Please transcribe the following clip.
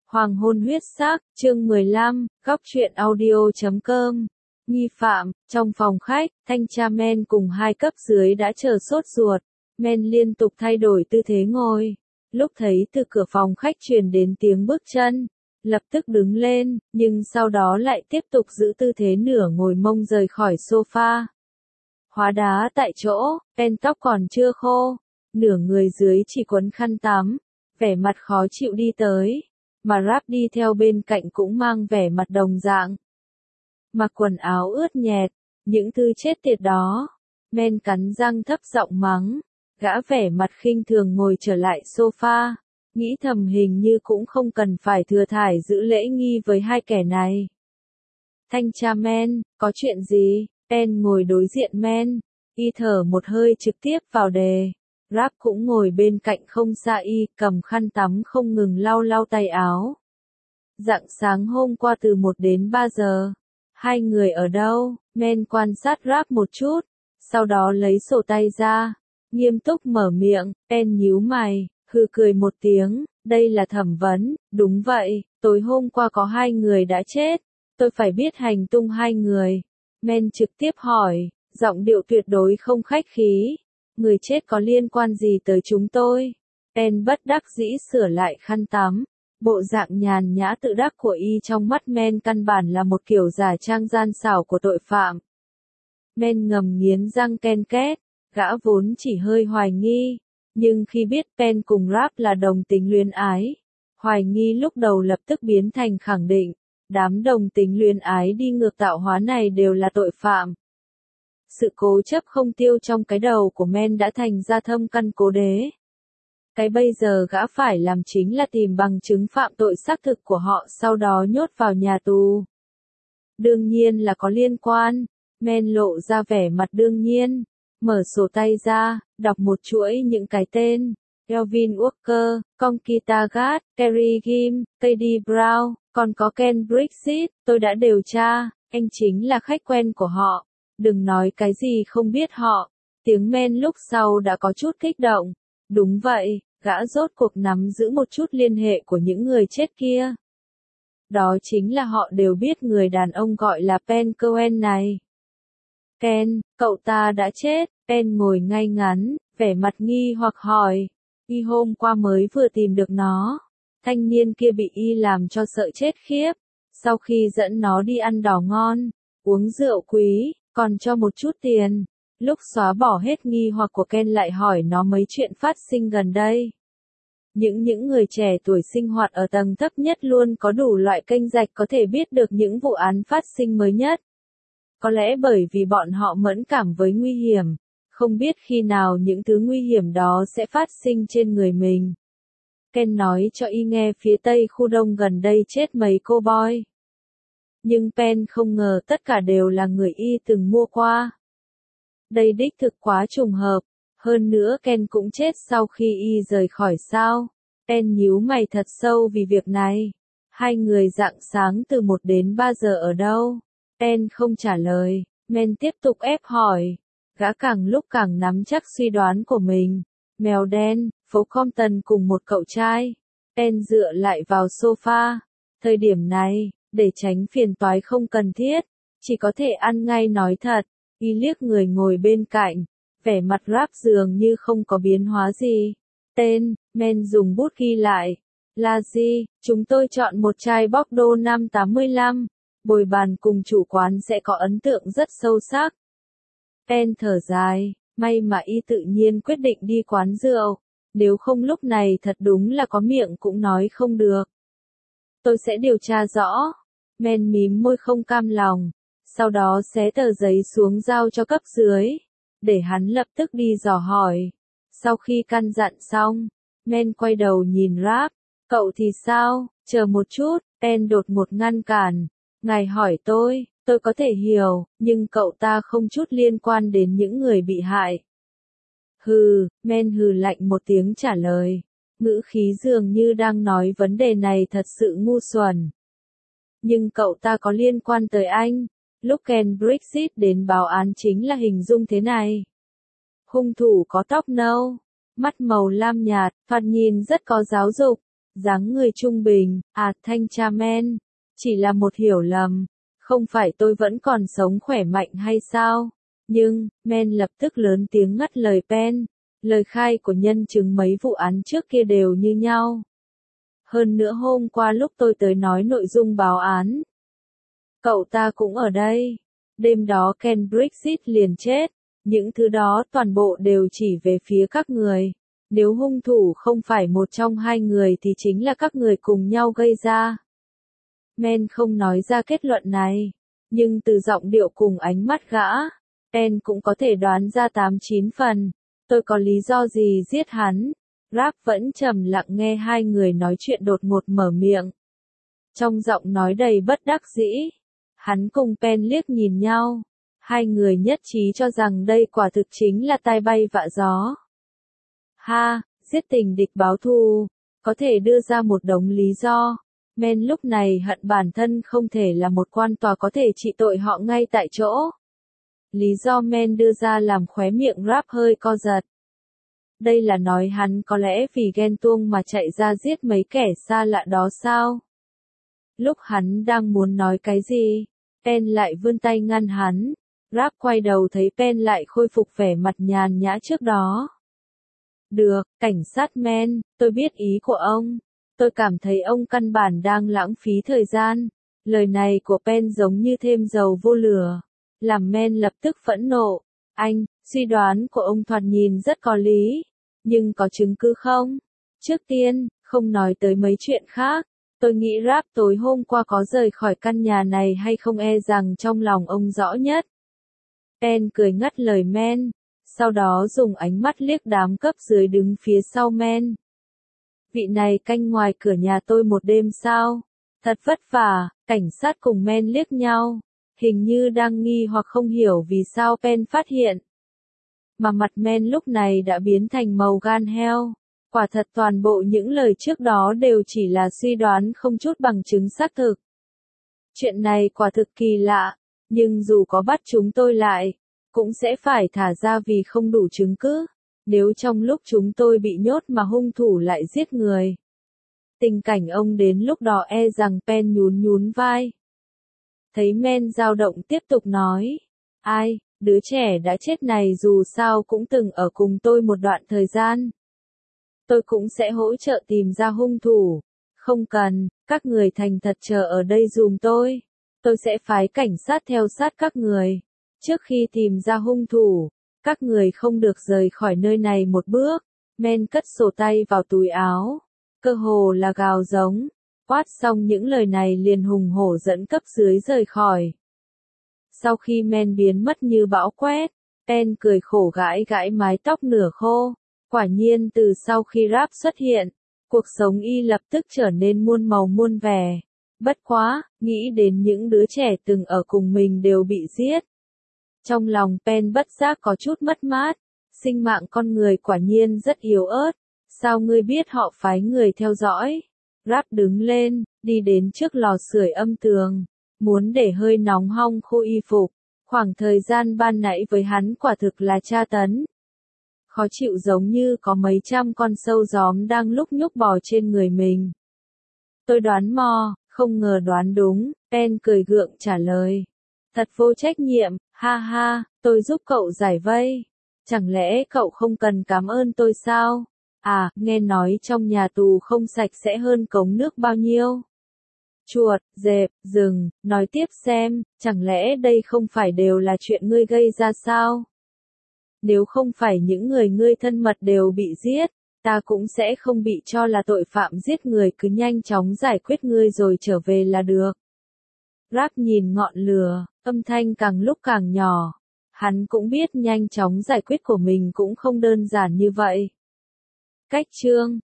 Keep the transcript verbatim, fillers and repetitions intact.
Hoàng hôn huyết sắc, chương mười lăm, góc truyện audio chấm com. Nghi phạm, trong phòng khách, thanh tra Men cùng hai cấp dưới đã chờ sốt ruột. Men liên tục thay đổi tư thế ngồi. Lúc thấy từ cửa phòng khách truyền đến tiếng bước chân, lập tức đứng lên, nhưng sau đó lại tiếp tục giữ tư thế nửa ngồi mông rời khỏi sofa. Hóa đá tại chỗ, Ben tóc còn chưa khô, nửa người dưới chỉ quấn khăn tắm, vẻ mặt khó chịu đi tới. Mà Rap đi theo bên cạnh cũng mang vẻ mặt đồng dạng. Mặc quần áo ướt nhẹt, những thứ chết tiệt đó. Men cắn răng thấp giọng mắng, gã vẻ mặt khinh thường ngồi trở lại sofa, nghĩ thầm hình như cũng không cần phải thừa thải giữ lễ nghi với hai kẻ này. Thanh tra Men, có chuyện gì? Ben ngồi đối diện Men, y thở một hơi trực tiếp vào đề. Rap cũng ngồi bên cạnh không xa y, cầm khăn tắm không ngừng lau lau tay áo. Rạng sáng hôm qua từ một đến ba giờ. Hai người ở đâu? Men quan sát Rap một chút, sau đó lấy sổ tay ra, nghiêm túc mở miệng. Ben nhíu mày, hừ cười một tiếng, đây là thẩm vấn. Đúng vậy, tối hôm qua có hai người đã chết, tôi phải biết hành tung hai người. Men trực tiếp hỏi, giọng điệu tuyệt đối không khách khí. Người chết có liên quan gì tới chúng tôi? Ben bất đắc dĩ sửa lại khăn tắm. Bộ dạng nhàn nhã tự đắc của y trong mắt Men căn bản là một kiểu giả trang gian xảo của tội phạm. Men ngầm nghiến răng ken két, gã vốn chỉ hơi hoài nghi, nhưng khi biết Ben cùng Rap là đồng tính luyến ái, hoài nghi lúc đầu lập tức biến thành khẳng định, đám đồng tính luyến ái đi ngược tạo hóa này đều là tội phạm. Sự cố chấp không tiêu trong cái đầu của Men đã thành ra thâm căn cố đế. Cái bây giờ gã phải làm chính là tìm bằng chứng phạm tội xác thực của họ, sau đó nhốt vào nhà tù. Đương nhiên là có liên quan. Men lộ ra vẻ mặt đương nhiên, mở sổ tay ra, đọc một chuỗi những cái tên: Elvin Walker, Conchita Gad, Kerry Kim, Katie Brown, còn có Ken Brexit. Tôi đã điều tra, anh chính là khách quen của họ. Đừng nói cái gì không biết họ. Tiếng Men lúc sau đã có chút kích động. Đúng vậy, gã rốt cuộc nắm giữ một chút liên hệ của những người chết kia. Đó chính là họ đều biết người đàn ông gọi là Pen Cohen này. Ken, cậu ta đã chết. Pen ngồi ngay ngắn, vẻ mặt nghi hoặc hỏi. Y hôm qua mới vừa tìm được nó. Thanh niên kia bị y làm cho sợ chết khiếp. Sau khi dẫn nó đi ăn đỏ ngon, uống rượu quý, còn cho một chút tiền. Lúc xóa bỏ hết nghi hoặc của Ken lại hỏi nó mấy chuyện phát sinh gần đây. Những những người trẻ tuổi sinh hoạt ở tầng thấp nhất luôn có đủ loại kênh rạch có thể biết được những vụ án phát sinh mới nhất. Có lẽ bởi vì bọn họ mẫn cảm với nguy hiểm, không biết khi nào những thứ nguy hiểm đó sẽ phát sinh trên người mình. Ken nói cho y nghe phía tây khu đông gần đây chết mấy cô boy. Nhưng Pen không ngờ tất cả đều là người y từng mua qua. Đây đích thực quá trùng hợp, hơn nữa Ken cũng chết sau khi y rời khỏi sao. Pen nhíu mày thật sâu vì việc này. Hai người rạng sáng từ một đến ba giờ ở đâu? Pen không trả lời, Men tiếp tục ép hỏi. Gã càng lúc càng nắm chắc suy đoán của mình. Mèo đen, phố Compton cùng một cậu trai. Pen dựa lại vào sofa. Thời điểm này, để tránh phiền toái không cần thiết, chỉ có thể ăn ngay nói thật. Y liếc người ngồi bên cạnh, vẻ mặt Rap dường như không có biến hóa gì. Tên, Men dùng bút ghi lại. Là gì? Chúng tôi chọn một chai Bordeaux năm tám mươi lăm. Bồi bàn cùng chủ quán sẽ có ấn tượng rất sâu sắc. Pen thở dài, may mà y tự nhiên quyết định đi quán rượu. Nếu không lúc này thật đúng là có miệng cũng nói không được. Tôi sẽ điều tra rõ. Men mím môi không cam lòng. Sau đó xé tờ giấy xuống giao cho cấp dưới, để hắn lập tức đi dò hỏi. Sau khi căn dặn xong, Men quay đầu nhìn Rap. Cậu thì sao? Chờ một chút. Pen đột ngột ngăn cản. Ngài hỏi tôi, tôi có thể hiểu, nhưng cậu ta không chút liên quan đến những người bị hại. Hừ, Men hừ lạnh một tiếng trả lời. Ngữ khí dường như đang nói vấn đề này thật sự ngu xuẩn. Nhưng cậu ta có liên quan tới anh. Lúc Ken Brexit đến báo án chính là hình dung thế này. Hung thủ có tóc nâu, mắt màu lam nhạt, thoạt nhìn rất có giáo dục. dáng người trung bình, à thanh tra Men, chỉ là một hiểu lầm, không phải tôi vẫn còn sống khỏe mạnh hay sao? Nhưng, Men lập tức lớn tiếng ngắt lời Pen, lời khai của nhân chứng mấy vụ án trước kia đều như nhau. Hơn nữa hôm qua lúc tôi tới nói nội dung báo án, cậu ta cũng ở đây. Đêm đó Ken Brexit liền chết, những thứ đó toàn bộ đều chỉ về phía các người. Nếu hung thủ không phải một trong hai người thì chính là các người cùng nhau gây ra. Men không nói ra kết luận này, nhưng từ giọng điệu cùng ánh mắt gã, Pen cũng có thể đoán ra tám chín phần. Tôi có lý do gì giết hắn? Rap vẫn trầm lặng nghe hai người nói chuyện đột ngột mở miệng. Trong giọng nói đầy bất đắc dĩ, hắn cùng Pen liếc nhìn nhau. Hai người nhất trí cho rằng đây quả thực chính là tai bay vạ gió. Ha, giết tình địch báo thù, có thể đưa ra một đống lý do. Men lúc này hận bản thân không thể là một quan tòa có thể trị tội họ ngay tại chỗ. Lý do Men đưa ra làm khóe miệng Rap hơi co giật. Đây là nói hắn có lẽ vì ghen tuông mà chạy ra giết mấy kẻ xa lạ đó sao? Lúc hắn đang muốn nói cái gì, Pen lại vươn tay ngăn hắn. Rap quay đầu thấy Pen lại khôi phục vẻ mặt nhàn nhã trước đó. Được, cảnh sát Men, tôi biết ý của ông. Tôi cảm thấy ông căn bản đang lãng phí thời gian. Lời này của Pen giống như thêm dầu vô lửa, làm Men lập tức phẫn nộ. Anh, suy đoán của ông thoạt nhìn rất có lý, nhưng có chứng cứ không? Trước tiên, không nói tới mấy chuyện khác, tôi nghĩ Rap tối hôm qua có rời khỏi căn nhà này hay không e rằng trong lòng ông rõ nhất. Pen cười ngắt lời Men, sau đó dùng ánh mắt liếc đám cấp dưới đứng phía sau Men. Vị này canh ngoài cửa nhà tôi một đêm sao? Thật vất vả. Cảnh sát cùng Men liếc nhau, hình như đang nghi hoặc không hiểu vì sao Pen phát hiện. Mà mặt Men lúc này đã biến thành màu gan heo. Quả thật toàn bộ những lời trước đó đều chỉ là suy đoán không chút bằng chứng xác thực. Chuyện này quả thực kỳ lạ, nhưng dù có bắt chúng tôi lại, cũng sẽ phải thả ra vì không đủ chứng cứ. Nếu trong lúc chúng tôi bị nhốt mà hung thủ lại giết người, tình cảnh ông đến lúc đó e rằng Pen nhún nhún vai. Thấy Men dao động tiếp tục nói, ai, đứa trẻ đã chết này dù sao cũng từng ở cùng tôi một đoạn thời gian. Tôi cũng sẽ hỗ trợ tìm ra hung thủ. Không cần, các người thành thật chờ ở đây dùm tôi. Tôi sẽ phái cảnh sát theo sát các người. Trước khi tìm ra hung thủ, các người không được rời khỏi nơi này một bước. Men cất sổ tay vào túi áo, cơ hồ là gào giống. Quát xong những lời này liền hùng hổ dẫn cấp dưới rời khỏi. Sau khi Men biến mất như bão quét, Pen cười khổ gãi gãi mái tóc nửa khô. Quả nhiên từ sau khi Rap xuất hiện, cuộc sống y lập tức trở nên muôn màu muôn vẻ. Bất quá, nghĩ đến những đứa trẻ từng ở cùng mình đều bị giết. Trong lòng Pen bất giác có chút mất mát. Sinh mạng con người quả nhiên rất yếu ớt. Sao ngươi biết họ phái người theo dõi? Rap đứng lên, đi đến trước lò sưởi âm tường, muốn để hơi nóng hong khô y phục. Khoảng thời gian ban nãy với hắn quả thực là tra tấn. Khó chịu giống như có mấy trăm con sâu gióm đang lúc nhúc bò trên người mình. Tôi đoán mò, không ngờ đoán đúng, Pen cười gượng trả lời. Thật vô trách nhiệm, ha ha, tôi giúp cậu giải vây. Chẳng lẽ cậu không cần cảm ơn tôi sao? À, nghe nói trong nhà tù không sạch sẽ hơn cống nước bao nhiêu. Chuột, dẹp, rừng, nói tiếp xem, chẳng lẽ đây không phải đều là chuyện ngươi gây ra sao? Nếu không phải những người ngươi thân mật đều bị giết, ta cũng sẽ không bị cho là tội phạm giết người, cứ nhanh chóng giải quyết ngươi rồi trở về là được. Rap nhìn ngọn lửa, âm thanh càng lúc càng nhỏ. Hắn cũng biết nhanh chóng giải quyết của mình cũng không đơn giản như vậy. Cách chương